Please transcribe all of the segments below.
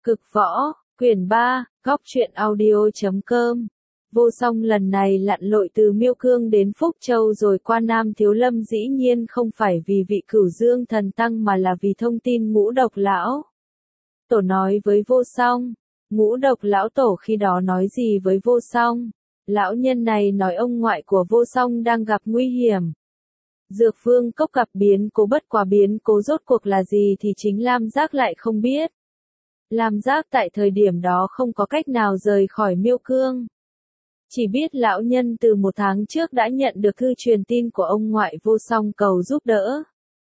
Cực võ, quyển 3, góc truyện audio.com. Vô song lần này lặn lội từ Miêu Cương đến Phúc Châu rồi qua Nam Thiếu Lâm dĩ nhiên không phải vì vị Cửu Dương thần tăng mà là vì thông tin Ngũ Độc lão tổ nói với Vô Song. Ngũ Độc lão tổ khi đó nói gì với Vô Song? Lão nhân này nói ông ngoại của Vô Song đang gặp nguy hiểm. Dược Vương Cốc gặp biến cố, bất quá biến cố rốt cuộc là gì thì chính Lam Giác lại không biết. Lam Giác tại thời điểm đó không có cách nào rời khỏi Miêu Cương. Chỉ biết lão nhân từ 1 tháng trước đã nhận được thư truyền tin của ông ngoại Vô Song cầu giúp đỡ.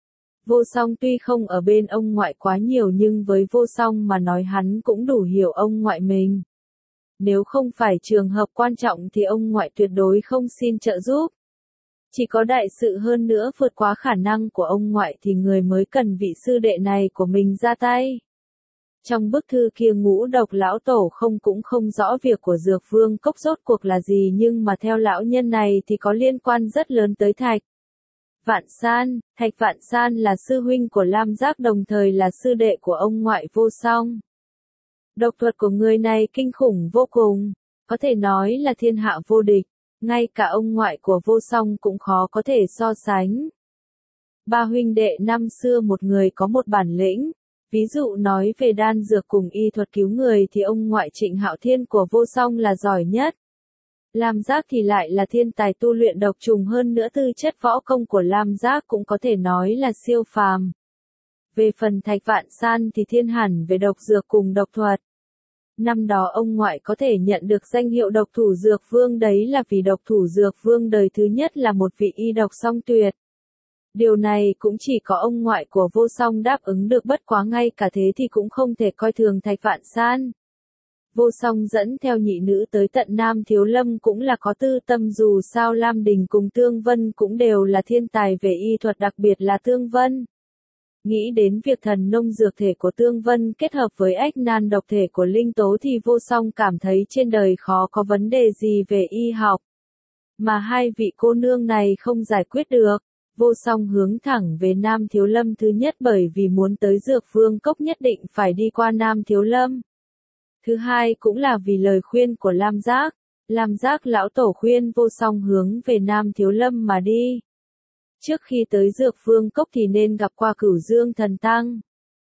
Vô Song tuy không ở bên ông ngoại quá nhiều nhưng với Vô Song mà nói hắn cũng đủ hiểu ông ngoại mình. Nếu không phải trường hợp quan trọng thì ông ngoại tuyệt đối không xin trợ giúp. Chỉ có đại sự hơn nữa vượt quá khả năng của ông ngoại thì người mới cần vị sư đệ này của mình ra tay. Trong bức thư kia Ngũ Độc lão tổ cũng không rõ việc của Dược Vương Cốc rốt cuộc là gì, nhưng mà theo lão nhân này thì có liên quan rất lớn tới Thạch Vạn San. Thạch Vạn San là sư huynh của Lam Giác, đồng thời là sư đệ của ông ngoại Vô Song. Độc thuật của người này kinh khủng vô cùng, có thể nói là thiên hạ vô địch, ngay cả ông ngoại của Vô Song cũng khó có thể so sánh. Ba huynh đệ năm xưa một người có một bản lĩnh. Ví dụ nói về đan dược cùng y thuật cứu người thì ông ngoại Trịnh Hạo Thiên của Vô Song là giỏi nhất. Lam Giác thì lại là thiên tài tu luyện độc trùng, hơn nữa tư chất võ công của Lam Giác cũng có thể nói là siêu phàm. Về phần Thạch Vạn San thì thiên hẳn về độc dược cùng độc thuật. Năm đó ông ngoại có thể nhận được danh hiệu độc thủ dược vương đấy là vì độc thủ dược vương đời thứ nhất là một vị y độc song tuyệt. Điều này cũng chỉ có ông ngoại của Vô Song đáp ứng được, bất quá ngay cả thế thì cũng không thể coi thường Thạch Vạn San. Vô Song dẫn theo nhị nữ tới tận Nam Thiếu Lâm cũng là có tư tâm, dù sao Lam Đình cùng Tương Vân cũng đều là thiên tài về y thuật, đặc biệt là Tương Vân. Nghĩ đến việc thần nông dược thể của Tương Vân kết hợp với ách nan độc thể của Linh Tố thì Vô Song cảm thấy trên đời khó có vấn đề gì về y học mà hai vị cô nương này không giải quyết được. Vô Song hướng thẳng về Nam Thiếu Lâm, thứ nhất bởi vì muốn tới Dược Vương Cốc nhất định phải đi qua Nam Thiếu Lâm. Thứ hai cũng là vì lời khuyên của Lam Giác. Lam Giác lão tổ khuyên Vô Song hướng về Nam Thiếu Lâm mà đi. Trước khi tới Dược Vương Cốc thì nên gặp qua Cửu Dương thần tăng.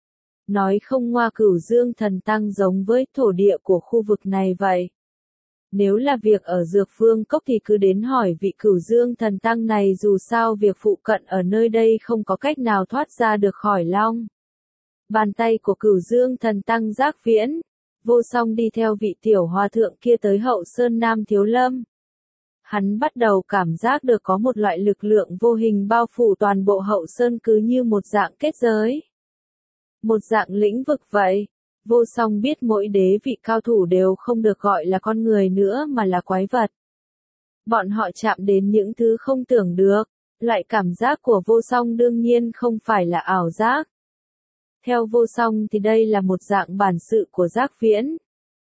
Nói không ngoa, Cửu Dương thần tăng giống với thổ địa của khu vực này vậy. Nếu là việc ở Dược Vương Cốc thì cứ đến hỏi vị Cửu Dương thần tăng này, dù sao việc phụ cận ở nơi đây không có cách nào thoát ra được khỏi long bàn tay của Cửu Dương thần tăng Giác Viễn. Vô Song đi theo vị tiểu hòa thượng kia tới hậu sơn Nam Thiếu Lâm. Hắn bắt đầu cảm giác được có một loại lực lượng vô hình bao phủ toàn bộ hậu sơn, cứ như một dạng kết giới, một dạng lĩnh vực vậy. Vô Song biết mỗi đế vị cao thủ đều không được gọi là con người nữa mà là quái vật. Bọn họ chạm đến những thứ không tưởng được. Loại cảm giác của Vô Song đương nhiên không phải là ảo giác. Theo Vô Song thì đây là một dạng bản sự của Giác Viễn.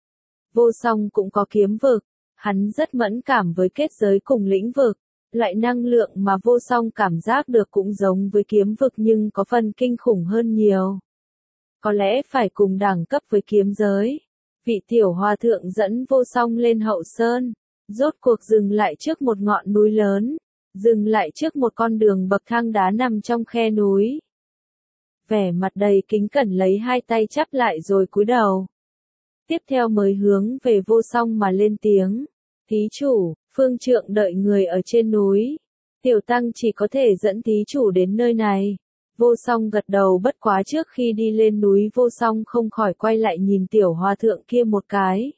Vô Song cũng có kiếm vực. Hắn rất mẫn cảm với kết giới cùng lĩnh vực. Loại năng lượng mà Vô Song cảm giác được cũng giống với kiếm vực nhưng có phần kinh khủng hơn nhiều. Có lẽ phải cùng đẳng cấp với kiếm giới. Vị tiểu hòa thượng dẫn Vô Song lên hậu sơn. Rốt cuộc dừng lại trước một ngọn núi lớn. Dừng lại trước một con đường bậc thang đá nằm trong khe núi. Vẻ mặt đầy kính cẩn lấy hai tay chắp lại rồi cúi đầu. Tiếp theo mới hướng về Vô Song mà lên tiếng. Thí chủ, phương trượng đợi người ở trên núi. Tiểu tăng chỉ có thể dẫn thí chủ đến nơi này. Vô Song gật đầu, bất quá trước khi đi lên núi Vô Song không khỏi quay lại nhìn tiểu hòa thượng kia một cái.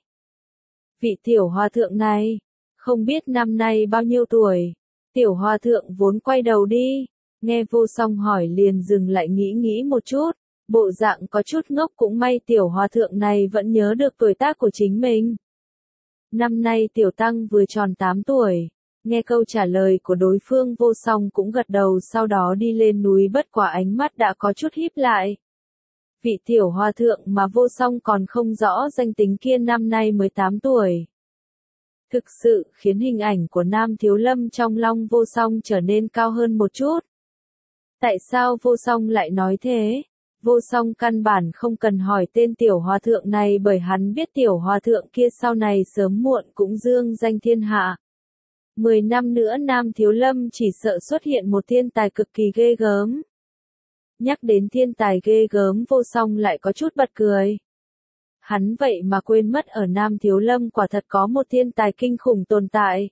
Vị tiểu hòa thượng này, không biết năm nay bao nhiêu tuổi. Tiểu hòa thượng vốn quay đầu đi. Nghe Vô Song hỏi liền dừng lại nghĩ một chút. Bộ dạng có chút ngốc, cũng may tiểu hòa thượng này vẫn nhớ được tuổi tác của chính mình. Năm nay tiểu tăng vừa tròn 8 tuổi. Nghe câu trả lời của đối phương Vô Song cũng gật đầu, sau đó đi lên núi, bất quả ánh mắt đã có chút híp lại. Vị tiểu hòa thượng mà Vô Song còn không rõ danh tính kia năm nay mới 8 tuổi. Thực sự khiến hình ảnh của Nam Thiếu Lâm trong lòng Vô Song trở nên cao hơn một chút. Tại sao Vô Song lại nói thế? Vô song căn bản không cần hỏi tên tiểu hòa thượng này bởi hắn biết tiểu hòa thượng kia sau này sớm muộn cũng dương danh thiên hạ. 10 năm nữa Nam Thiếu Lâm chỉ sợ xuất hiện một thiên tài cực kỳ ghê gớm. Nhắc đến thiên tài ghê gớm Vô Song lại có chút bật cười. Hắn vậy mà quên mất ở Nam Thiếu Lâm quả thật có một thiên tài kinh khủng tồn tại.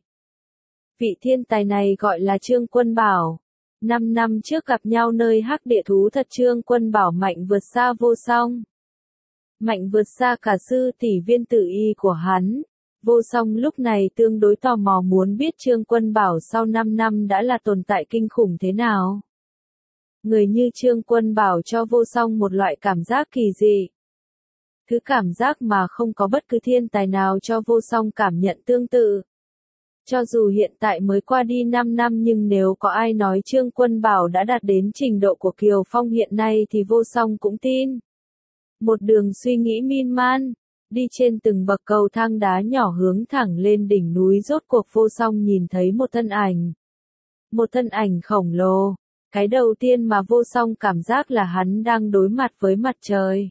Vị thiên tài này gọi là Trương Quân Bảo. 5 năm trước gặp nhau nơi Hắc Địa Thú Thật, Trương Quân Bảo mạnh vượt xa Vô Song. Mạnh vượt xa cả sư tỷ Viên Tử Y của hắn. Vô Song lúc này tương đối tò mò muốn biết Trương Quân Bảo sau 5 năm đã là tồn tại kinh khủng thế nào. Người như Trương Quân Bảo cho Vô Song một loại cảm giác kỳ dị. Thứ cảm giác mà không có bất cứ thiên tài nào cho Vô Song cảm nhận tương tự. Cho dù hiện tại mới qua đi 5 năm nhưng nếu có ai nói Trương Quân Bảo đã đạt đến trình độ của Kiều Phong hiện nay thì Vô Song cũng tin. Một đường suy nghĩ miên man, đi trên từng bậc cầu thang đá nhỏ hướng thẳng lên đỉnh núi, rốt cuộc Vô Song nhìn thấy một thân ảnh. Một thân ảnh khổng lồ. Cái đầu tiên mà Vô Song cảm giác là hắn đang đối mặt với mặt trời.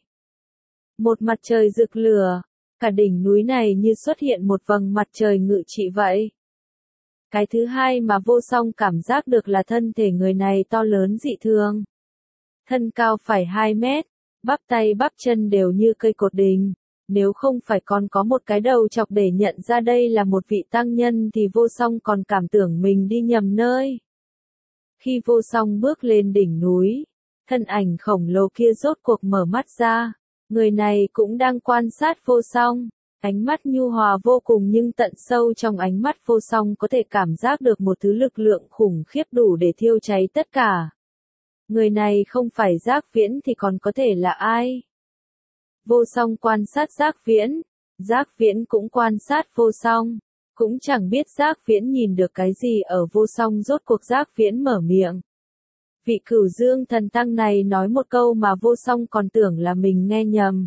Một mặt trời rực lửa, cả đỉnh núi này như xuất hiện một vầng mặt trời ngự trị vậy. Cái thứ hai mà Vô Song cảm giác được là thân thể người này to lớn dị thường. Thân cao phải 2 mét, bắp tay bắp chân đều như cây cột đình. Nếu không phải còn có một cái đầu chọc để nhận ra đây là một vị tăng nhân thì Vô Song còn cảm tưởng mình đi nhầm nơi. Khi Vô Song bước lên đỉnh núi, thân ảnh khổng lồ kia rốt cuộc mở mắt ra. Người này cũng đang quan sát Vô Song. Ánh mắt nhu hòa vô cùng nhưng tận sâu trong ánh mắt Vô Song có thể cảm giác được một thứ lực lượng khủng khiếp đủ để thiêu cháy tất cả. Người này không phải Giác Viễn thì còn có thể là ai? Vô Song quan sát Giác Viễn. Giác Viễn cũng quan sát Vô Song. Cũng chẳng biết Giác Viễn nhìn được cái gì ở Vô Song, rốt cuộc Giác Viễn mở miệng. Vị Cửu Dương thần tăng này nói một câu mà Vô Song còn tưởng là mình nghe nhầm.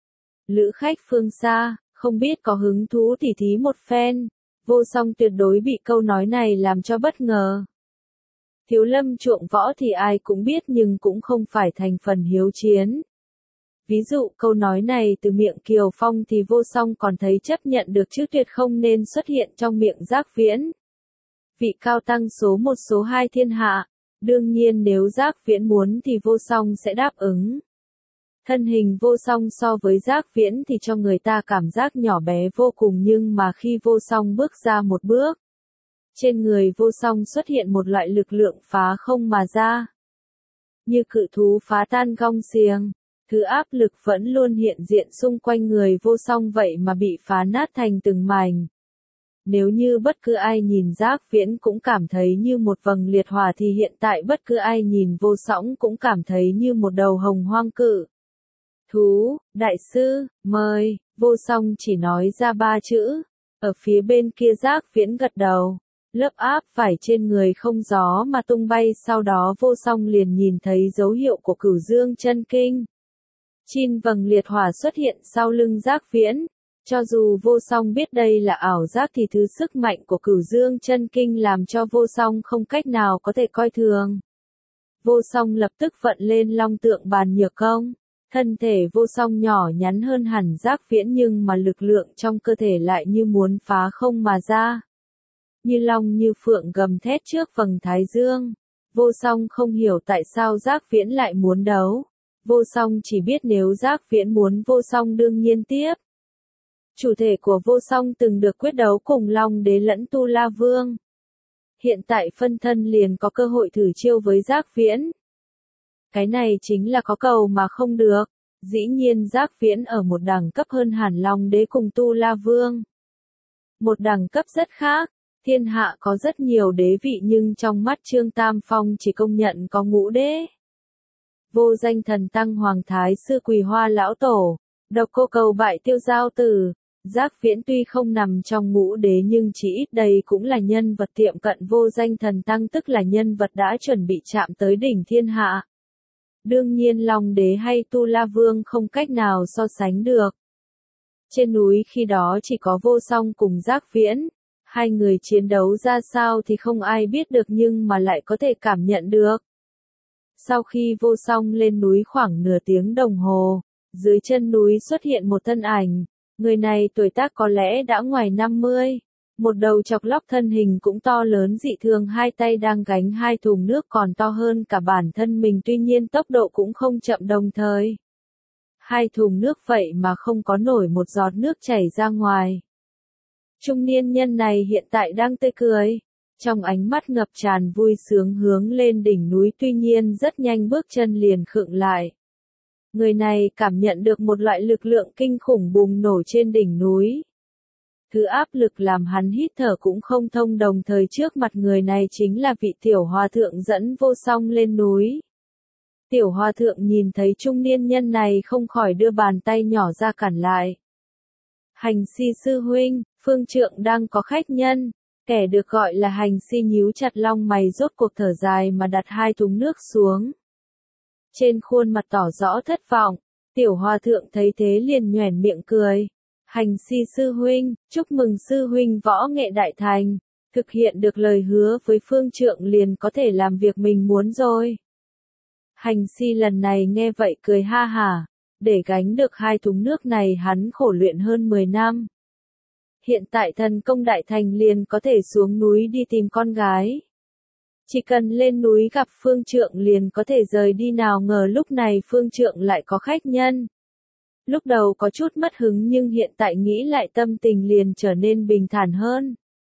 Lữ khách phương xa, không biết có hứng thú tỉ thí một phen. Vô Song tuyệt đối bị câu nói này làm cho bất ngờ. Thiếu Lâm chuộng võ thì ai cũng biết nhưng cũng không phải thành phần hiếu chiến. Ví dụ câu nói này từ miệng Kiều Phong thì Vô Song còn thấy chấp nhận được chứ tuyệt không nên xuất hiện trong miệng Giác Viễn. Vị cao tăng số 1 số 2 thiên hạ. Đương nhiên nếu Giác Viễn muốn thì Vô Song sẽ đáp ứng. Thân hình Vô Song so với Giác Viễn thì cho người ta cảm giác nhỏ bé vô cùng nhưng mà khi Vô Song bước ra một bước, trên người Vô Song xuất hiện một loại lực lượng phá không mà ra. Như cự thú phá tan gông xiềng, thứ áp lực vẫn luôn hiện diện xung quanh người Vô Song vậy mà bị phá nát thành từng mảnh. Nếu như bất cứ ai nhìn Giác Viễn cũng cảm thấy như một vầng liệt hỏa thì hiện tại bất cứ ai nhìn Vô Song cũng cảm thấy như một đầu hồng hoang cự thú. Đại sư, mời. Vô Song chỉ nói ra 3 chữ. Ở phía bên kia Giác Viễn gật đầu. Lớp áp vải trên người không gió mà tung bay, sau đó Vô Song liền nhìn thấy dấu hiệu của Cửu Dương chân kinh. 9 vầng liệt hỏa xuất hiện sau lưng Giác Viễn. Cho dù Vô Song biết đây là ảo giác thì thứ sức mạnh của Cửu Dương chân kinh làm cho Vô Song không cách nào có thể coi thường. Vô Song lập tức vận lên Long Tượng Bàn Nhược Công. Thân thể Vô Song nhỏ nhắn hơn hẳn Giác Viễn nhưng mà lực lượng trong cơ thể lại như muốn phá không mà ra. Như long như phượng gầm thét trước vầng thái dương. Vô Song không hiểu tại sao Giác Viễn lại muốn đấu. Vô Song chỉ biết nếu Giác Viễn muốn Vô Song đương nhiên tiếp. Chủ thể của Vô Song từng được quyết đấu cùng Long Đế lẫn Tu La Vương. Hiện tại phân thân liền có cơ hội thử chiêu với Giác Viễn. Cái này chính là có cầu mà không được. Dĩ nhiên Giác Viễn ở một đẳng cấp hơn hẳn Long Đế cùng Tu La Vương. Một đẳng cấp rất khác. Thiên hạ có rất nhiều đế vị nhưng trong mắt Trương Tam Phong chỉ công nhận có ngũ đế. Vô Danh thần tăng Hoàng Thái sư Quỳ Hoa lão tổ, Độc Cô cầu bại Tiêu Giao tử. Giác Viễn tuy không nằm trong ngũ đế nhưng chỉ ít đây cũng là nhân vật tiệm cận Vô Danh thần tăng, tức là nhân vật đã chuẩn bị chạm tới đỉnh thiên hạ. Đương nhiên Long Đế hay Tu La Vương không cách nào so sánh được. Trên núi khi đó chỉ có Vô Song cùng Giác Viễn. Hai người chiến đấu ra sao thì không ai biết được nhưng mà lại có thể cảm nhận được. Sau khi vô song lên núi khoảng nửa tiếng đồng hồ, dưới chân núi xuất hiện một thân ảnh, người này tuổi tác có lẽ đã ngoài 50, một đầu chọc lóc thân hình cũng to lớn dị thường, hai tay đang gánh hai thùng nước còn to hơn cả bản thân mình, tuy nhiên tốc độ cũng không chậm, đồng thời hai thùng nước vậy mà không có nổi một giọt nước chảy ra ngoài. Trung niên nhân này hiện tại đang tươi cười, trong ánh mắt ngập tràn vui sướng hướng lên đỉnh núi, tuy nhiên rất nhanh bước chân liền khựng lại. Người này cảm nhận được một loại lực lượng kinh khủng bùng nổ trên đỉnh núi. Thứ áp lực làm hắn hít thở cũng không thông, đồng thời trước mặt người này chính là vị tiểu hòa thượng dẫn vô song lên núi. Tiểu hòa thượng nhìn thấy trung niên nhân này không khỏi đưa bàn tay nhỏ ra cản lại. Hành si sư huynh, phương trượng đang có khách nhân. Kẻ được gọi là hành si nhíu chặt lông mày, rốt cuộc thở dài mà đặt hai thùng nước xuống. Trên khuôn mặt tỏ rõ thất vọng, tiểu hòa thượng thấy thế liền nhoẻn miệng cười. Hành si sư huynh, chúc mừng sư huynh võ nghệ đại thành, thực hiện được lời hứa với phương trượng liền có thể làm việc mình muốn rồi. Hành si lần này nghe vậy cười ha hả, để gánh được hai thùng nước này hắn khổ luyện hơn 10 năm. Hiện tại thần công đại thành liền có thể xuống núi đi tìm con gái. Chỉ cần lên núi gặp phương trượng liền có thể rời đi, nào ngờ lúc này phương trượng lại có khách nhân. Lúc đầu có chút mất hứng nhưng hiện tại nghĩ lại tâm tình liền trở nên bình thản hơn.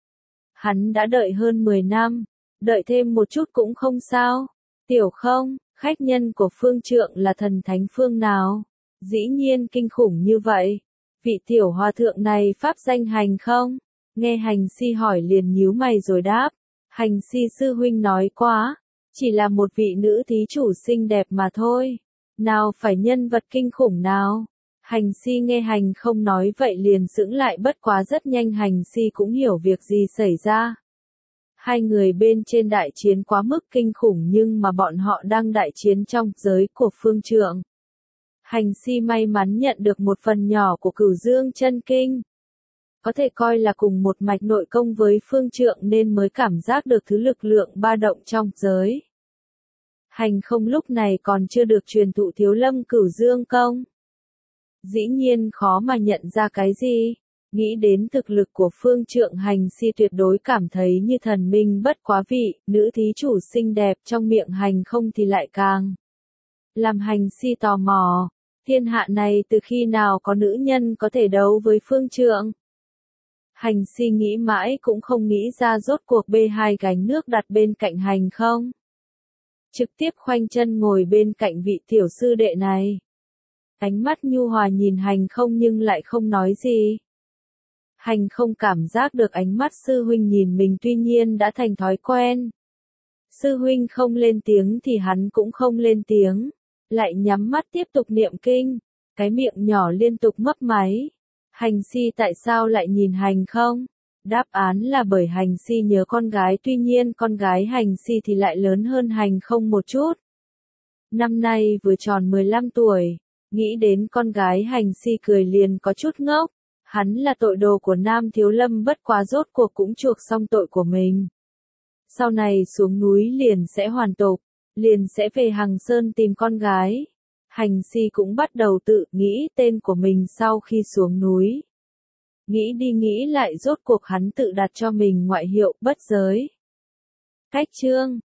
Hắn đã đợi hơn 10 năm, đợi thêm một chút cũng không sao. Tiểu không, khách nhân của phương trượng là thần thánh phương nào? Dĩ nhiên kinh khủng như vậy. Vị tiểu hòa thượng này pháp danh Hành không? Nghe hành si hỏi liền nhíu mày rồi đáp. Hành si sư huynh nói quá, chỉ là một vị nữ thí chủ xinh đẹp mà thôi. Nào phải nhân vật kinh khủng nào? Hành si nghe hành không nói vậy liền sững lại, bất quá rất nhanh hành si cũng hiểu việc gì xảy ra. Hai người bên trên đại chiến quá mức kinh khủng nhưng mà bọn họ đang đại chiến trong giới của phương trượng. Hành si may mắn nhận được một phần nhỏ của Cửu Dương chân kinh. Có thể coi là cùng một mạch nội công với phương trượng nên mới cảm giác được thứ lực lượng ba động trong giới. Hành không lúc này còn chưa được truyền thụ Thiếu Lâm Cửu Dương công. Dĩ nhiên khó mà nhận ra cái gì. Nghĩ đến thực lực của phương trượng, hành si tuyệt đối cảm thấy như thần minh, bất quá vị nữ thí chủ xinh đẹp trong miệng hành không thì lại càng làm hành si tò mò. Thiên hạ này từ khi nào có nữ nhân có thể đấu với phương trượng? Hành si nghĩ mãi cũng không nghĩ ra, rốt cuộc bê hai gánh nước đặt bên cạnh hành không. Trực tiếp khoanh chân ngồi bên cạnh vị tiểu sư đệ này. Ánh mắt nhu hòa nhìn hành không nhưng lại không nói gì. Hành không cảm giác được ánh mắt sư huynh nhìn mình, tuy nhiên đã thành thói quen. Sư huynh không lên tiếng thì hắn cũng không lên tiếng. Lại nhắm mắt tiếp tục niệm kinh. Cái miệng nhỏ liên tục mấp máy. Hành si tại sao lại nhìn hành không? Đáp án là bởi hành si nhớ con gái, tuy nhiên con gái hành si thì lại lớn hơn hành không một chút. Năm nay vừa tròn 15 tuổi, nghĩ đến con gái hành si cười liền có chút ngốc. Hắn là tội đồ của Nam Thiếu Lâm, bất quá rốt cuộc cũng chuộc xong tội của mình. Sau này xuống núi liền sẽ hoàn tục, liền sẽ về Hằng Sơn tìm con gái. Hành si cũng bắt đầu tự nghĩ tên của mình sau khi xuống núi. Nghĩ đi nghĩ lại rốt cuộc hắn tự đặt cho mình ngoại hiệu Bất Giới. Cách chương